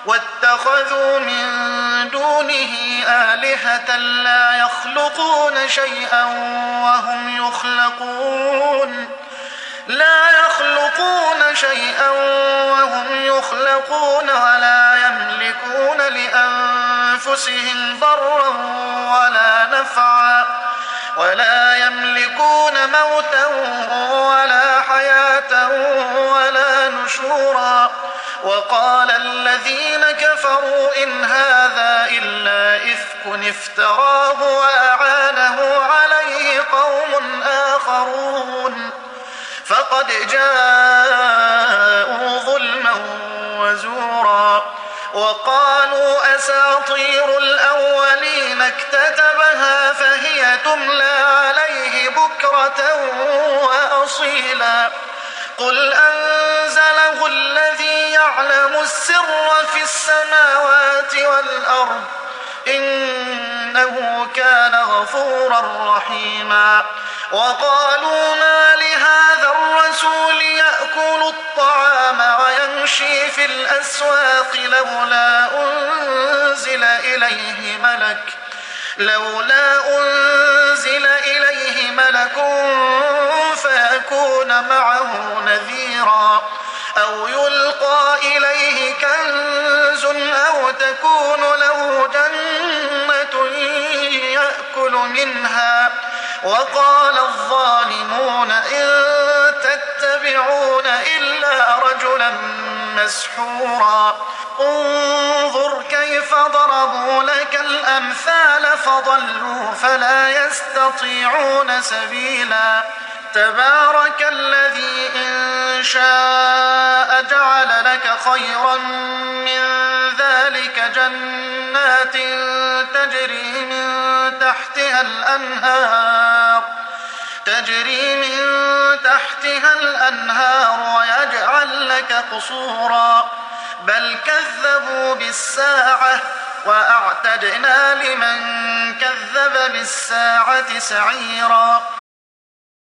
واتخذوا من دونه آلهة لا يخلقون شيئا وهم يخلقون ولا يملكون لأنفسهم ضرا ولا نفعا ولا يملكون موتا ولا حياة ولا نشورا. وقال الذين كفروا إن هذا إلا إفك افتراه وأعانه عليه قوم آخرون فقد جاءوا ظلما وزورا. وقالوا أساطير الأولين اكتتبها فهي تملى عليه بكرة وأصيلا. قل أنزله الذي يعلم السر في السماوات والأرض إنه كان غفورا رحيما. وقالوا ما لهذا الرسول يأكل الطعام ويمشي في الأسواق لولا أنزل إليه ملك فيكون معه نذيرا أو يلقى إليه كنز أو تكون له جنة يأكل منها. وقال الظالمون إن تتبعون إلا رجلا مسحورا. انظر كيف ضربوا لك الأمثال فضلوا فلا يستطيعون سبيلا. تبارك الذي إن شاء جعل لك خيرا من ذلك جنات تجري من تحتها الأنهار ويجعل لك قصورا. بل كذبوا بالساعة وأعتدنا لمن كذب بالساعة سعيرا.